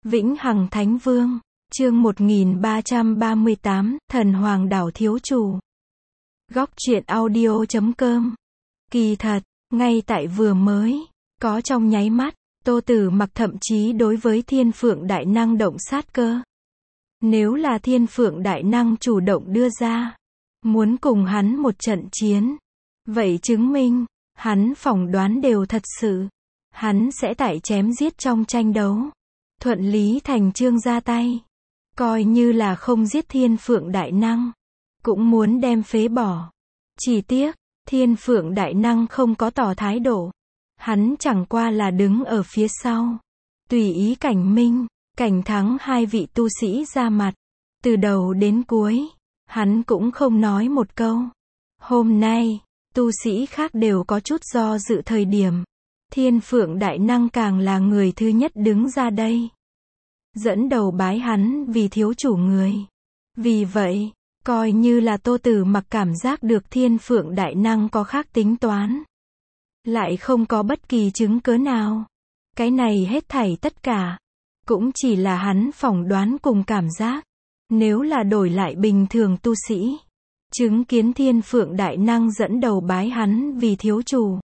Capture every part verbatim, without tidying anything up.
Vĩnh Hằng Thánh Vương, chương một nghìn ba trăm ba mươi tám, Thần Hoàng Đảo Thiếu Chủ. Góc truyện audio chấm com. Kỳ thật, ngay tại vừa mới, có trong nháy mắt, Tô Tử Mặc thậm chí đối với Thiên Phượng Đại Năng động sát cơ. Nếu là Thiên Phượng Đại Năng chủ động đưa ra, muốn cùng hắn một trận chiến, vậy chứng minh, hắn phỏng đoán đều thật sự. Hắn sẽ tại chém giết trong tranh đấu. Thuận lý thành chương ra tay. Coi như là không giết Thiên Phượng Đại Năng, cũng muốn đem phế bỏ. Chỉ tiếc, Thiên Phượng Đại Năng không có tỏ thái độ. Hắn chẳng qua là đứng ở phía sau. Tùy ý Cảnh Minh, Cảnh Thắng hai vị tu sĩ ra mặt. Từ đầu đến cuối, hắn cũng không nói một câu. Hôm nay, tu sĩ khác đều có chút do dự thời điểm. Thiên Phượng Đại Năng càng là người thứ nhất đứng ra đây. Dẫn đầu bái hắn vì thiếu chủ người. Vì vậy, coi như là Tô Tử Mặc cảm giác được Thiên Phượng Đại Năng có khác tính toán. Lại không có bất kỳ chứng cớ nào. Cái này hết thảy tất cả, cũng chỉ là hắn phỏng đoán cùng cảm giác. Nếu là đổi lại bình thường tu sĩ, chứng kiến Thiên Phượng Đại Năng dẫn đầu bái hắn vì thiếu chủ,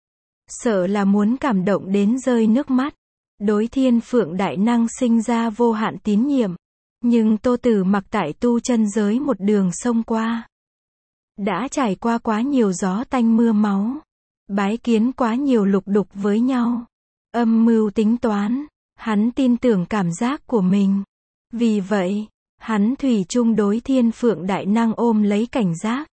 sợ là muốn cảm động đến rơi nước mắt. Đối Thiên Phượng Đại Năng sinh ra vô hạn tín nhiệm. Nhưng Tô Tử Mặc tại tu chân giới một đường sông qua, đã trải qua quá nhiều gió tanh mưa máu, bái kiến quá nhiều lục đục với nhau, âm mưu tính toán. Hắn tin tưởng cảm giác của mình. Vì vậy, hắn thủy chung đối Thiên Phượng Đại Năng ôm lấy cảnh giác.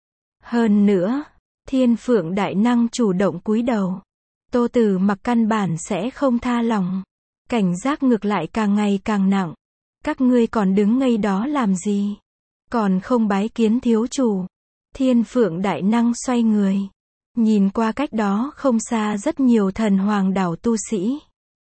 Hơn nữa, Thiên Phượng Đại Năng chủ động cúi đầu, Tô Tử Mặc căn bản sẽ không tha lòng. Cảnh giác ngược lại càng ngày càng nặng. Các ngươi còn đứng ngây đó làm gì? Còn không bái kiến thiếu chủ? Thiên Phượng Đại Năng xoay người, nhìn qua cách đó không xa rất nhiều Thần Hoàng Đảo tu sĩ.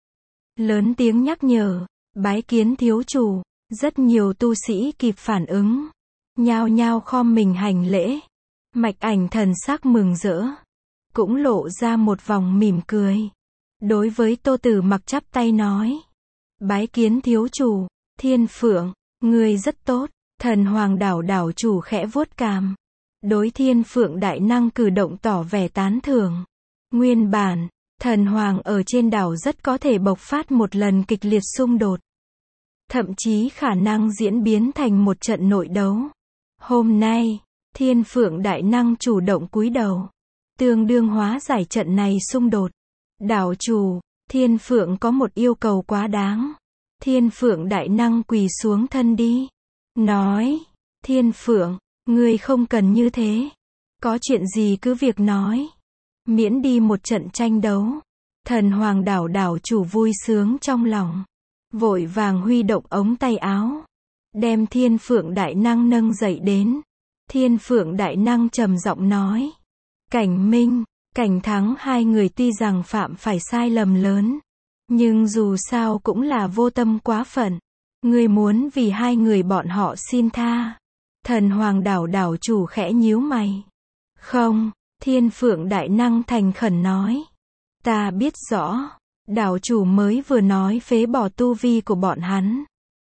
Lớn tiếng nhắc nhở, bái kiến thiếu chủ. Rất nhiều tu sĩ kịp phản ứng, nhao nhao khom mình hành lễ. Mạch Ảnh thần sắc mừng rỡ, cũng lộ ra một vòng mỉm cười. Đối với Tô Tử Mặc chắp tay nói, bái kiến thiếu chủ. Thiên Phượng, ngươi rất tốt. Thần Hoàng Đảo đảo chủ khẽ vuốt cằm, đối Thiên Phượng Đại Năng cử động tỏ vẻ tán thưởng. Nguyên bản, Thần Hoàng ở trên đảo rất có thể bộc phát một lần kịch liệt xung đột, thậm chí khả năng diễn biến thành một trận nội đấu. Hôm nay, Thiên Phượng Đại Năng chủ động cúi đầu, tương đương hóa giải trận này xung đột. Đảo chủ, Thiên Phượng có một yêu cầu quá đáng. Thiên Phượng Đại Năng quỳ xuống thân đi. Nói, Thiên Phượng, ngươi không cần như thế. Có chuyện gì cứ việc nói. Miễn đi một trận tranh đấu. Thần Hoàng Đảo đảo chủ vui sướng trong lòng, vội vàng huy động ống tay áo, đem Thiên Phượng Đại Năng nâng dậy đến. Thiên Phượng Đại Năng trầm giọng nói, Cảnh Minh, Cảnh Thắng hai người tuy rằng phạm phải sai lầm lớn, nhưng dù sao cũng là vô tâm quá phận. Ngươi muốn vì hai người bọn họ xin tha? Thần Hoàng Đảo đảo chủ khẽ nhíu mày. Không, Thiên Phượng Đại Năng thành khẩn nói, ta biết rõ. Đảo chủ mới vừa nói phế bỏ tu vi của bọn hắn,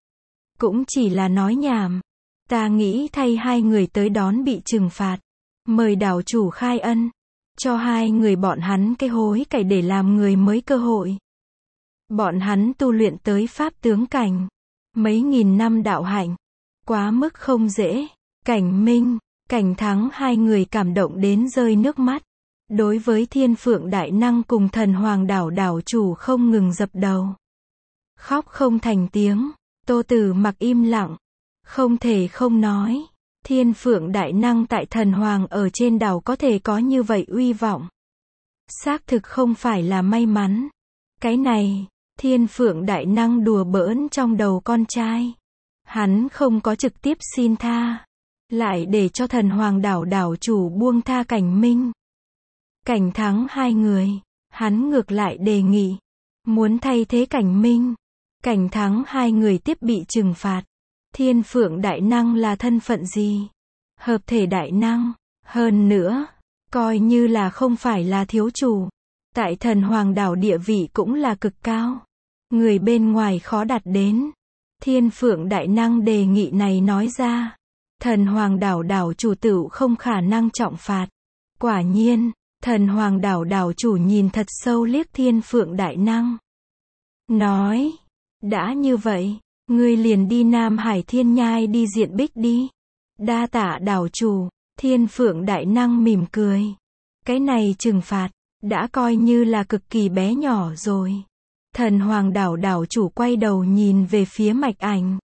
cũng chỉ là nói nhảm. Ta nghĩ thay hai người tới đón bị trừng phạt, mời đảo chủ khai ân, cho hai người bọn hắn cái hối cải để làm người mới cơ hội. Bọn hắn tu luyện tới pháp tướng cảnh, mấy nghìn năm đạo hạnh, quá mức không dễ. Cảnh Minh, Cảnh Thắng hai người cảm động đến rơi nước mắt. Đối với Thiên Phượng Đại Năng cùng Thần Hoàng Đảo đảo chủ không ngừng dập đầu, khóc không thành tiếng. Tô Tử Mặc im lặng, không thể không nói, Thiên Phượng Đại Năng tại Thần Hoàng ở trên đảo có thể có như vậy uy vọng, xác thực không phải là may mắn. Cái này, Thiên Phượng Đại Năng đùa bỡn trong đầu con trai. Hắn không có trực tiếp xin tha, lại để cho Thần Hoàng Đảo đảo chủ buông tha Cảnh Minh, Cảnh Thắng hai người. Hắn ngược lại đề nghị, muốn thay thế Cảnh Minh, Cảnh Thắng hai người tiếp bị trừng phạt. Thiên Phượng Đại Năng là thân phận gì? Hợp thể đại năng. Hơn nữa, coi như là không phải là thiếu chủ, tại Thần Hoàng Đảo địa vị cũng là cực cao. người bên ngoài khó đạt đến. Thiên Phượng Đại Năng đề nghị này nói ra, Thần Hoàng đảo đảo chủ tựu không khả năng trọng phạt. Quả nhiên, Thần Hoàng đảo đảo chủ nhìn thật sâu liếc Thiên Phượng Đại Năng. Nói, đã như vậy, ngươi liền đi Nam Hải Thiên Nhai đi diện bích đi. Đa tạ đảo chủ. Thiên Phượng Đại Năng mỉm cười. Cái này trừng phạt, đã coi như là cực kỳ bé nhỏ rồi. Thần Hoàng đảo đảo chủ quay đầu nhìn về phía Mạch Ảnh.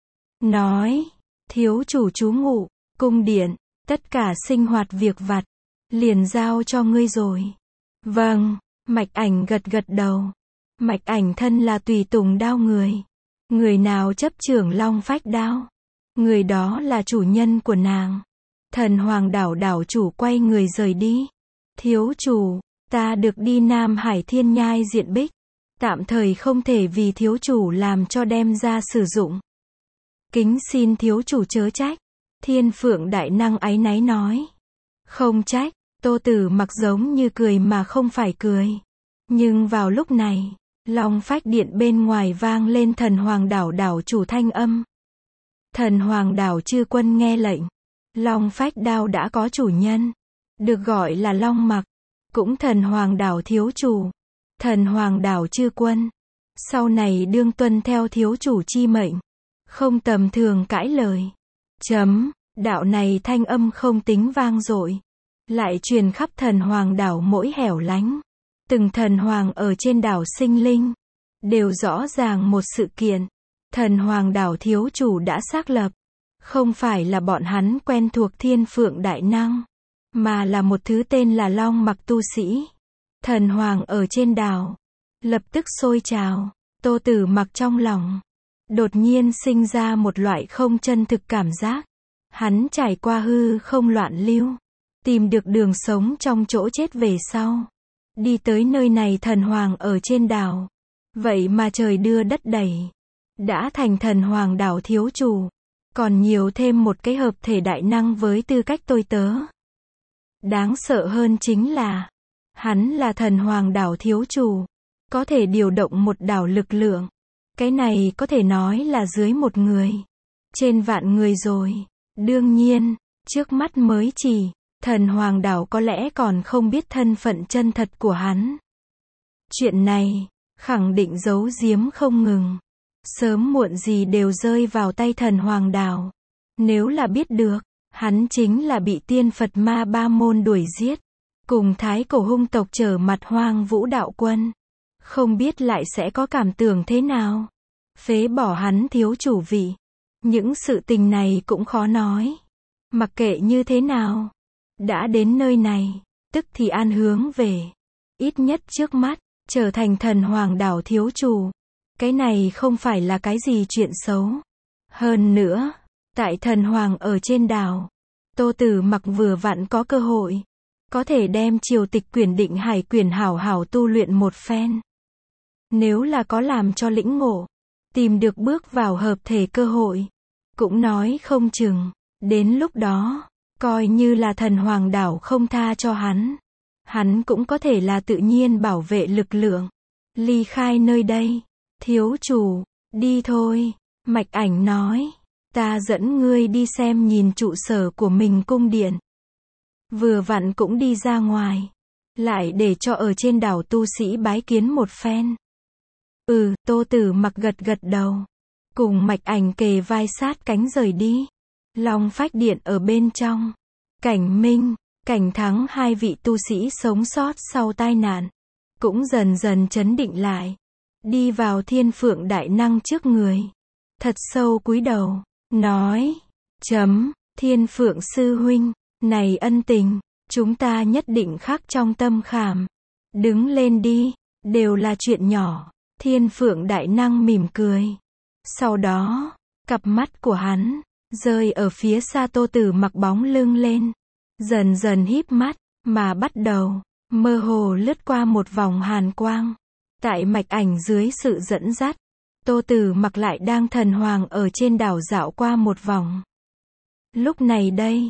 Nói, thiếu chủ trú ngụ, cung điện, tất cả sinh hoạt việc vặt, liền giao cho ngươi rồi. Vâng, Mạch Ảnh gật gật đầu. Mạch Ảnh thân là tùy tùng đao người. Người nào chấp trưởng Long Phách đao, người đó là chủ nhân của nàng. Thần Hoàng đảo đảo chủ quay người rời đi. Thiếu chủ, ta được đi Nam Hải Thiên Nhai diện bích. Tạm thời không thể vì thiếu chủ làm cho đem ra sử dụng. Kính xin thiếu chủ chớ trách. Thiên Phượng Đại Năng áy náy nói. Không trách. Tô Tử Mặc giống như cười mà không phải cười. Nhưng vào lúc này, Long Phách điện bên ngoài vang lên Thần Hoàng đảo đảo chủ thanh âm. Thần Hoàng đảo chư quân nghe lệnh. Long Phách đao đã có chủ nhân, được gọi là Long Mặc, cũng Thần Hoàng đảo thiếu chủ. Thần Hoàng đảo chư quân, sau này đương tuân theo thiếu chủ chi mệnh, không tầm thường cãi lời. Chấm, đạo này thanh âm không tính vang dội, lại truyền khắp Thần Hoàng đảo mỗi hẻo lánh. Từng thần hoàng ở trên đảo sinh linh, đều rõ ràng một sự kiện. Thần Hoàng đảo thiếu chủ đã xác lập, không phải là bọn hắn quen thuộc Thiên Phượng Đại Năng, mà là một thứ tên là Long Mặc tu sĩ. Thần Hoàng ở trên đảo, lập tức sôi trào. Tô Tử Mặc trong lòng, đột nhiên sinh ra một loại không chân thực cảm giác. Hắn trải qua hư không loạn lưu, tìm được đường sống trong chỗ chết về sau. Đi tới nơi này Thần Hoàng ở trên đảo. Vậy mà trời đưa đất đẩy, đã thành Thần Hoàng đảo thiếu chủ. Còn nhiều thêm một cái hợp thể đại năng với tư cách tôi tớ. Đáng sợ hơn chính là, hắn là Thần Hoàng đảo thiếu chủ, có thể điều động một đảo lực lượng. Cái này có thể nói là dưới một người, trên vạn người rồi. Đương nhiên, trước mắt mới chỉ, Thần Hoàng đảo có lẽ còn không biết thân phận chân thật của hắn. Chuyện này, khẳng định giấu giếm không ngừng. Sớm muộn gì đều rơi vào tay Thần Hoàng đảo. Nếu là biết được, hắn chính là bị tiên Phật ma ba môn đuổi giết, cùng thái cổ hung tộc trở mặt Hoang Vũ đạo quân. Không biết lại sẽ có cảm tưởng thế nào. Phế bỏ hắn thiếu chủ vị. Những sự tình này cũng khó nói. Mặc kệ như thế nào, đã đến nơi này, tức thì an hướng về. Ít nhất trước mắt, trở thành Thần Hoàng đảo thiếu chủ. Cái này không phải là cái gì chuyện xấu. Hơn nữa, tại Thần Hoàng ở trên đảo, Tô Tử Mặc vừa vặn có cơ hội, có thể đem triều tịch quyển Định Hải quyển hảo hảo tu luyện một phen. Nếu là có làm cho lĩnh ngộ, tìm được bước vào hợp thể cơ hội, cũng nói không chừng, đến lúc đó, coi như là Thần Hoàng đảo không tha cho hắn, hắn cũng có thể là tự nhiên bảo vệ lực lượng, ly khai nơi đây. Thiếu chủ, đi thôi, Mạch Ảnh nói, ta dẫn ngươi đi xem nhìn trụ sở của mình cung điện. Vừa vặn cũng đi ra ngoài, lại để cho ở trên đảo tu sĩ bái kiến một phen. Ừ, Tô Tử Mặc gật gật đầu, cùng Mạch Ảnh kề vai sát cánh rời đi. Long Phách điện ở bên trong, Cảnh Minh, Cảnh Thắng hai vị tu sĩ sống sót sau tai nạn, cũng dần dần trấn định lại. Đi vào Thiên Phượng Đại Năng trước người, thật sâu cúi đầu, nói, chấm, Thiên Phượng sư huynh, này ân tình, chúng ta nhất định khắc trong tâm khảm. Đứng lên đi, đều là chuyện nhỏ. Thiên Phượng Đại Năng mỉm cười. Sau đó, cặp mắt của hắn, rơi ở phía xa Tô Tử Mặc bóng lưng lên. Dần dần híp mắt, mà bắt đầu, mơ hồ lướt qua một vòng hàn quang. Tại Mạch Ảnh dưới sự dẫn dắt, Tô Tử Mặc lại đang thần hoàng ở trên đảo dạo qua một vòng. Lúc này đây,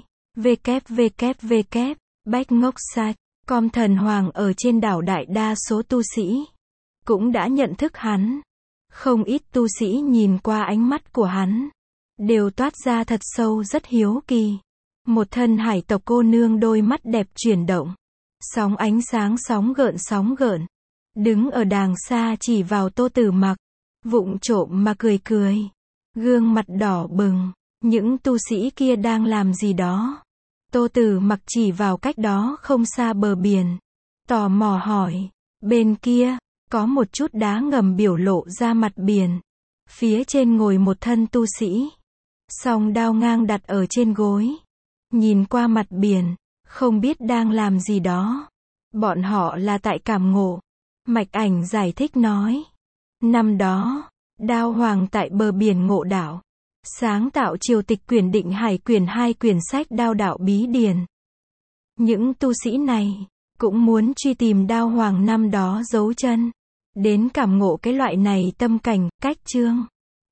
www, Bách Ngốc Site, com thần hoàng ở trên đảo đại đa số tu sĩ cũng đã nhận thức hắn. Không ít tu sĩ nhìn qua ánh mắt của hắn, đều toát ra thật sâu rất hiếu kỳ. Một thân hải tộc cô nương đôi mắt đẹp chuyển động, sóng ánh sáng sóng gợn sóng gợn, đứng ở đàng xa chỉ vào Tô Tử Mặc, vụng trộm mà cười cười, gương mặt đỏ bừng. Những tu sĩ kia đang làm gì đó? Tô Tử Mặc chỉ vào cách đó không xa bờ biển, tò mò hỏi. Bên kia, có một chút đá ngầm biểu lộ ra mặt biển. Phía trên ngồi một thân tu sĩ, song đao ngang đặt ở trên gối, nhìn qua mặt biển, không biết đang làm gì đó. Bọn họ là tại cảm ngộ. Mạch Ảnh giải thích nói. Năm đó, Đao Hoàng tại bờ biển ngộ đạo, sáng tạo triều tịch quyển Định Hải quyển hai quyển sách Đao đạo bí điển. Những tu sĩ này cũng muốn truy tìm Đao Hoàng năm đó dấu chân, đến cảm ngộ cái loại này tâm cảnh, cách chương.